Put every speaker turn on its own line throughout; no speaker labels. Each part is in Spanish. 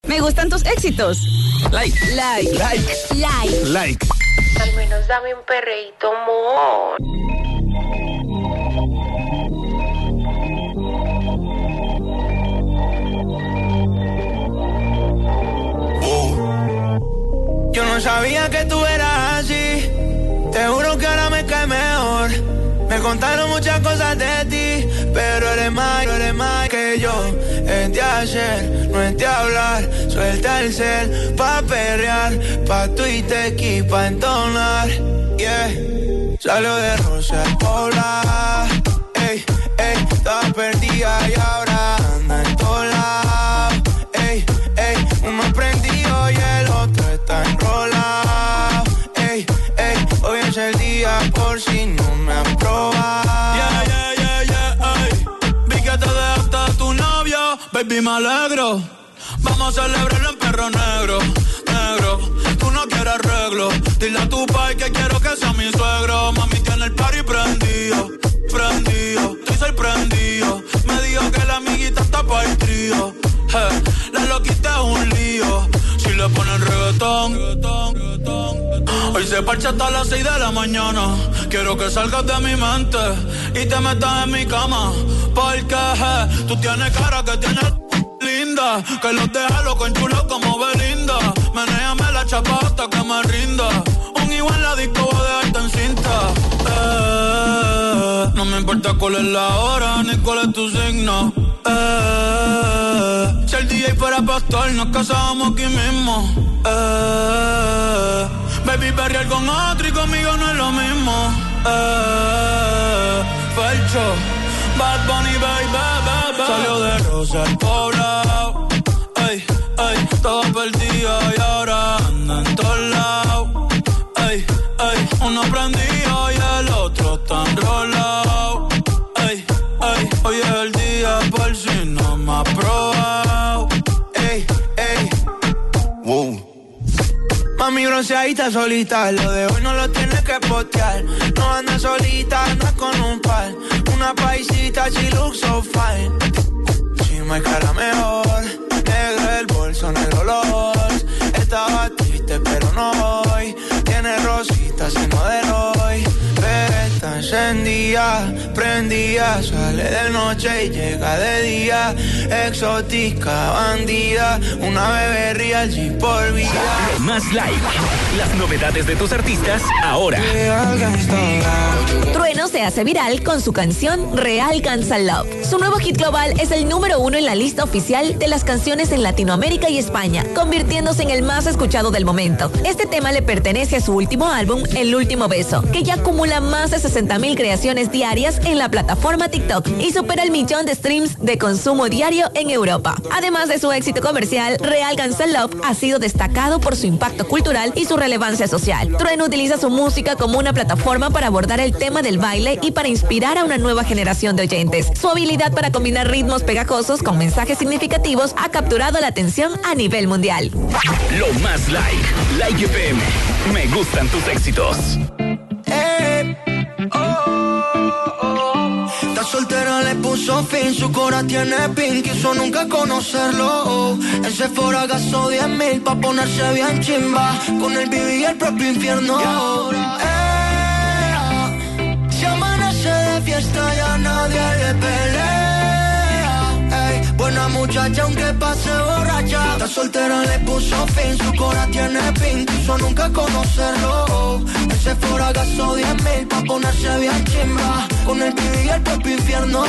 Me gustan tus éxitos.
Like.
Like.
Like.
Like.
Like.
Al menos dame un perreíto, amor.
Yo no sabía que tú eras así. Te juro que ahora me cae mejor. Me contaron muchas cosas de ti, pero eres más que yo. Es de hacer, no es de hablar. Suelta el cel pa' perrear, pa' Twitter y pa' entonar. Yeah, salió de Rosa al Pobla. Ey, ey, estaba perdida y ahora anda en todos lados. Ey, ey, uno prendido y el otro está enrolado. Ey, ey, hoy es el día por si no me aprobas.
Baby, me alegro. Vamos a celebrarlo en perro negro. Negro, tú no quieres arreglo. Dile a tu pai que quiero que sea mi suegro. Mami tiene el party prendido. Prendido, estoy sorprendido. Me dijo que la amiguita está pa' el trío. La loquita es un lío. Si le ponen reggaetón. Hoy se parcha hasta las 6 de la mañana. Quiero que salgas de mi mente y te metas en mi cama. Porque tú tienes cara que tienes linda, que los deja loco enchulos como Belinda. Menéame la chapa hasta que me rinda. Un igual en la disco voy a dejarte en cinta. No me importa cuál es la hora ni cuál es tu signo. Si el DJ fuera pastor nos casábamos aquí mismo. Baby, perrear con otro y conmigo no es lo mismo. Felcho, Bad Bunny, baby. Salió de Rosa al Poblado. Ey, ey, todo perdido y ahora anda en todos lados. Ey, ey, uno prendido y el otro está enrolado. Ey, ey, hoy es el día por si no me ha probado.
Ey, ey, wow. Mami bronceadita solita, lo de hoy no lo tienes que postear. No anda solita, anda con un par. Una paisita, she looks so fine. Si me cara mejor, negro el bolso, negro los. Estaba triste pero no hoy. Tiene rositas y no de Roy. Pero está encendida, prendida. Sale de noche y llega de día. Exótica, bandida. Una bebé real y por vida.
Lo más like. Las novedades de tus artistas ahora.
Trueno se hace viral con su canción Real Gangsta Love. Su nuevo hit global es el número 1 en la lista oficial de las canciones en Latinoamérica y España, convirtiéndose en el más escuchado del momento. Este tema le pertenece a su último álbum, El Último Beso, que ya acumula más de 60,000 creaciones diarias en la plataforma TikTok y supera el 1,000,000 de streams de consumo diario en Europa. Además de su éxito comercial, Real Gangsta Love ha sido destacado por su impacto cultural y su relevancia social. Trueno utiliza su música como una plataforma para abordar el tema del baile y para inspirar a una nueva generación de oyentes. Su habilidad para combinar ritmos pegajosos con mensajes significativos ha capturado la atención a nivel mundial.
Lo más like FM. Me gustan tus éxitos.
Esta soltera le puso fin, su cora tiene pin, quiso nunca conocerlo. En Sephora gastó 10,000 pa' ponerse bien chimba, con el BB y el propio infierno. Si amanece de fiesta ya nadie le pelea. Ey, buena muchacha aunque pase borracha. Esta soltera le puso fin, su cora tiene pin, quiso nunca conocerlo. En Sephora gastó 10,000 pa' ponerse bien chimba, con el BB y el propio infierno.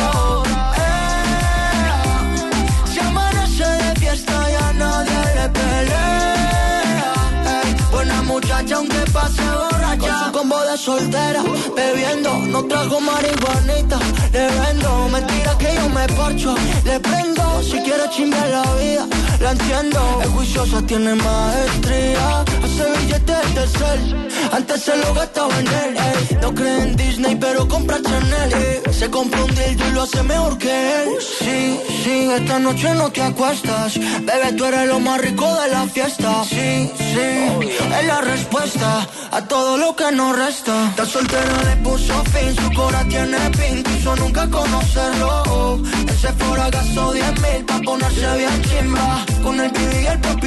Si amanece de fiesta ya nadie le pelea. Ey, buena muchacha aunque pase borracha. Con su combo de soltera, bebiendo, no trajo marihuanita. Le vendo, mentira que yo me parcho. Le prendo, si quiere chingar la vida, la entiendo. Es juiciosa, tiene maestría. Hace billetes de cel, antes se lo gastaba en él. Ey. No cree en Disney, pero compra Chanel. Ey. Se compra un dildo y lo hace mejor que él. Sí, sí, esta noche no te acuestas. Bebé, tú eres lo más rico de la fiesta. Sí, sí, es la respuesta a todo lo que nos resta. Esta soltera le puso fin, su cora tiene pin, quiso nunca conocerlo. En Sephora gastó 10,000 pa' ponerse bien chimba, con el BB y el propio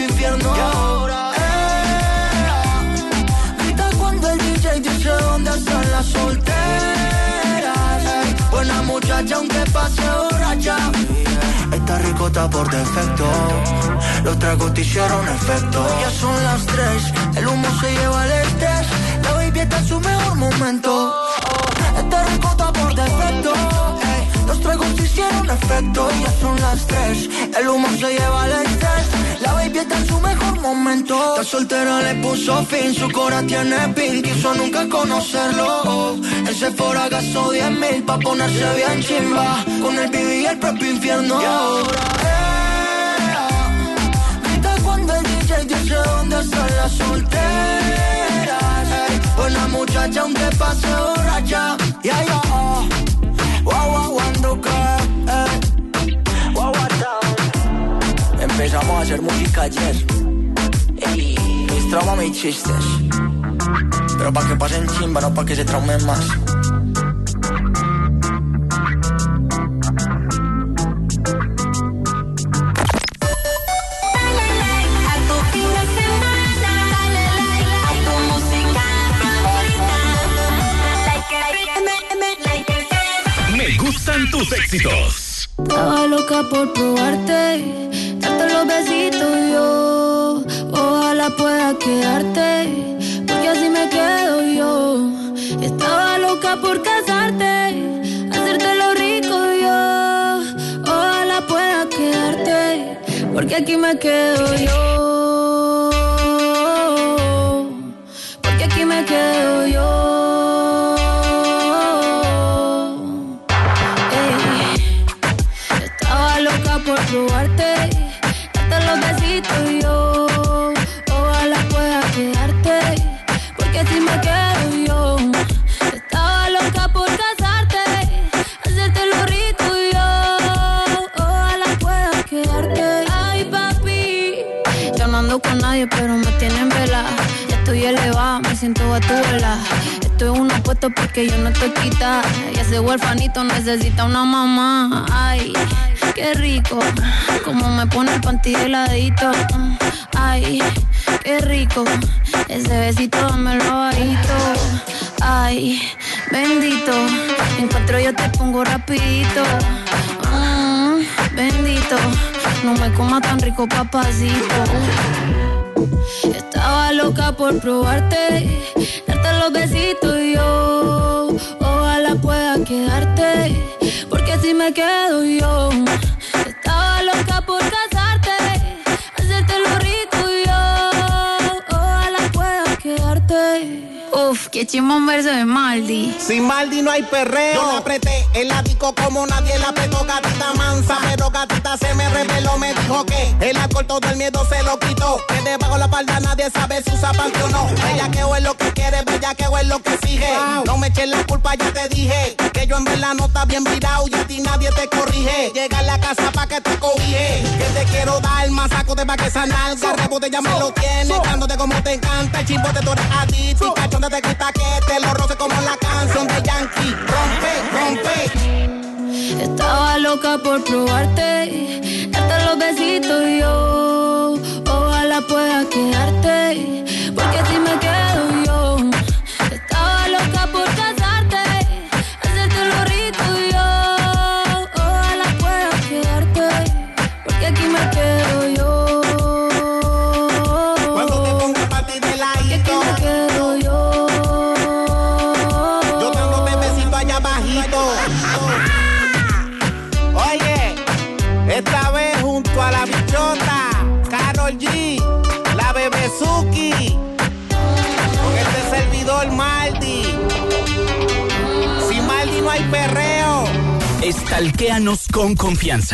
solteras. Buena muchacha aunque pase borracha. Esta ricota por defecto, los tragos te hicieron efecto. Ya son las 3, el humo se lleva el estrés. La baby está en su mejor momento. Esta ricota por defecto, los tragos te hicieron efecto. Ya son las 3, el humo se lleva el estrés. La baby está en su mejor momento. La soltera le puso fin, su cora tiene pin. Quiso nunca conocerlo. En Sephora gastó 10,000 pa' ponerse bien chimba. Con el BB y el propio infierno. Y ahora grita cuando el DJ dice dónde están las solteras. Buena muchacha aunque pase borracha. Yeah, yeah. Wow, empezamos a hacer música ayer. Ey, mis traumas, mis chistes. Pero pa' que pasen chimba, no pa' que se traumen más.
Me gustan tus éxitos.
Estaba loca por probarte, darte los besitos yo. Ojalá pueda quedarte, porque así me quedo yo. Estaba loca por casarte, hacerte lo rico yo. Ojalá pueda quedarte, porque aquí me quedo yo. Porque aquí me quedo yo. Por probarte, darte los besitos yo. Ojalá pueda quedarte, porque así me quedo yo. Estaba loca por casarte, hacerte lo rico yo. Ojalá pueda quedarte. Ay, papi, yo no ando con nadie, pero me tienen vela. Ya estoy elevada, me siento gatúbela. Estoy en una apuesta porque yo no estoy quita. Y ese huerfanito necesita una mamá. Ay, qué rico, como me pone el panty heladito. Ay, qué rico, ese besito dámelo bajito. Ay, bendito, encuentro yo te pongo rapidito. Bendito, no me comas tan rico, papacito. Estaba loca por probarte, darte los besitos yo. Ojalá pueda quedarte, porque así me quedo yo. Estaba loca por casarte, hacerte lo rico yo. Ojalá pueda quedarte. Uf, qué chimón verso de Maldi.
Sin Maldi no hay perreo. Yo la apreté el látigo como nadie la apretó. Gatita mansa, pero gatita se me reveló. Me dijo que el alcohol todo el miedo se lo quitó. Que debajo la espalda nadie sabe si usa panty o no. Bellaqueo es lo que quiere, bellaqueo es lo que exige. No me eches la culpa, ya te dije que yo en verdad no está bien virado y a ti nadie te corrige. Llega a la casa pa' que te cobije. Que te quiero dar más saco de pa' que esa nalga. Rebote ya me lo tienes, dándote como te encanta. El chimbote tú eres adicto y cachón te quita que te lo roce como la canción de Yankee. Rompe, rompe.
Estaba loca por probarte, darte los besitos yo. Ojalá pueda quedarte, porque así me quedo yo. Estaba loca por casarte, hacerte lo rico yo. Ojalá pueda quedarte, porque aquí me quedo yo.
Cuando te pongas pa' ti de ladito,
aquí me quedo yo.
Yo tengo bebecito allá bajito. Oye, esta vez junto a la bichota, Karol G, la Bebezuki, con este servidor Maldi. Sin Maldi no hay perreo.
Estalquéanos con confianza.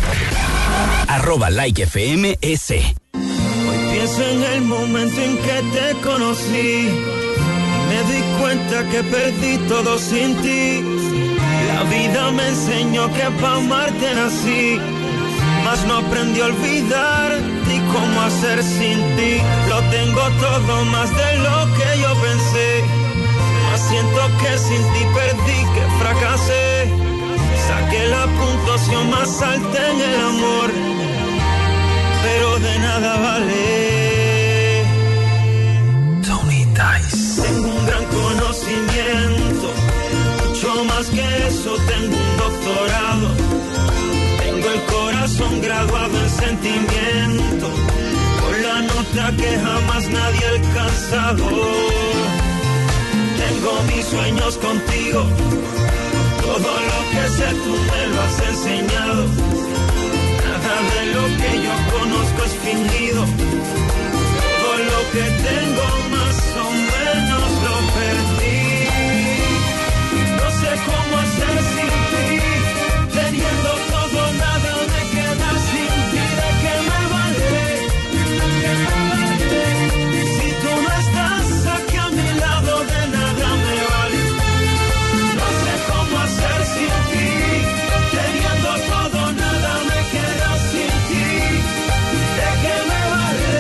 @LikeFMS.
Hoy pienso en el momento en que te conocí. Me di cuenta que perdí todo sin ti. La vida me enseñó que pa' amarte nací, mas no aprendí a olvidar ni cómo hacer sin ti. Lo tengo todo más de lo que yo pensé, mas siento que sin ti perdí, que fracasé. Saqué la puntuación más alta en el amor, pero de nada vale. Tony Dice. Tengo un gran conocimiento doctorado. Tengo el corazón graduado en sentimiento, con la nota que jamás nadie ha alcanzado. Tengo mis sueños contigo, todo lo que sé tú me lo has enseñado. Nada de lo que yo conozco es fingido, todo lo que tengo más o menos lo perdí. No sé cómo hacer sin ti, teniendo todo nada me queda sin ti. ¿De qué me vale? Si tú no estás aquí a mi lado, de nada me vale. No sé cómo hacer sin ti, teniendo todo nada me queda sin ti. ¿De qué me vale?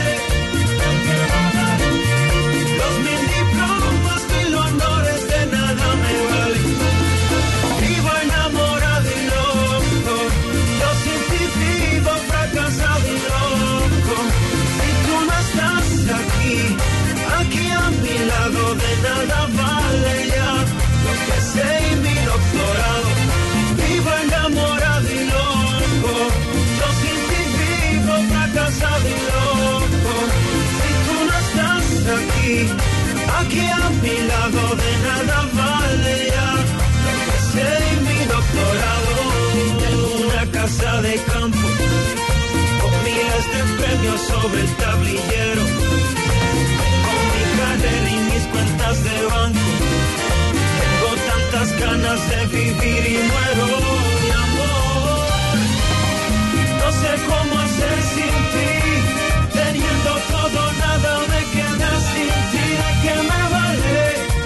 Los 1000 diplomas, 1000 honores, de nada me vale. Vivo enamorado y loco, yo sin ti vivo fracasado y loco. Si tú no estás aquí a mi lado, de nada vale ya lo que sé y mi doctorado. Vivo enamorado y loco, yo sin ti vivo fracasado y loco. Si tú no estás aquí a mi lado, de nada vale ya lo que sé y mi doctorado. Tengo una casa de campo con miles de premios sobre el tablillero, con mi carrera y mis cuentas de banco. Tengo tantas ganas de vivir y muero de amor. No sé cómo hacer sin ti, teniendo todo nada me queda sin ti. ¿De qué me vale?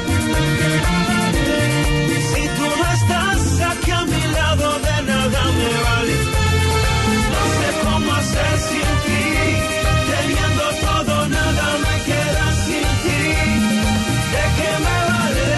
Si tú no estás aquí a mi lado, de nada me vale. No sé cómo hacer sin ti, teniendo todo nada me queda sin ti. ¿De qué me vale?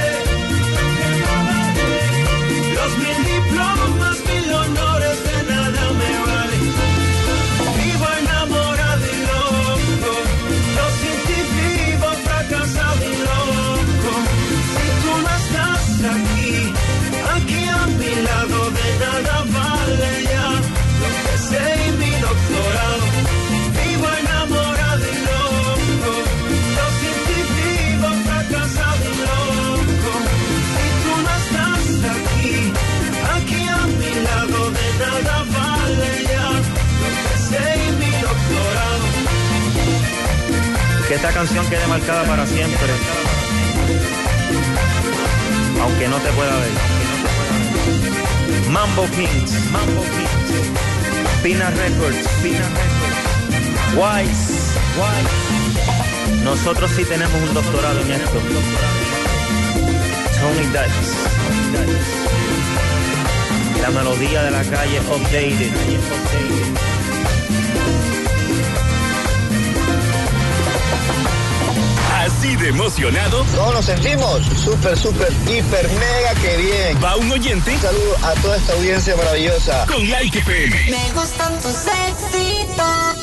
Los 1000 diplomas, 1000 honores, de nada me vale. Vivo enamorado y loco, yo sin ti vivo fracasado y loco. Si tú no estás aquí a mi lado, de nada vale ya lo que sé y mi doctorado. Vivo enamorado y loco, yo sin ti vivo fracasado y loco. Si tú no estás aquí a mi lado, de nada vale ya lo que sé y mi doctorado.
Que esta canción quede marcada para siempre, aunque no te pueda ver. Mambo Kings, Pina Records, Wise. Nosotros sí tenemos un doctorado en esto. Tony Dice. La melodía de la calle updated.
Así de emocionado.
No, nos sentimos súper, hiper, mega que bien.
Va un oyente.
Un saludo a toda esta audiencia maravillosa.
Con Like FM.
Me gustan tus éxitos.